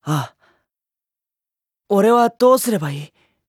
ああ、俺はどうすればいい？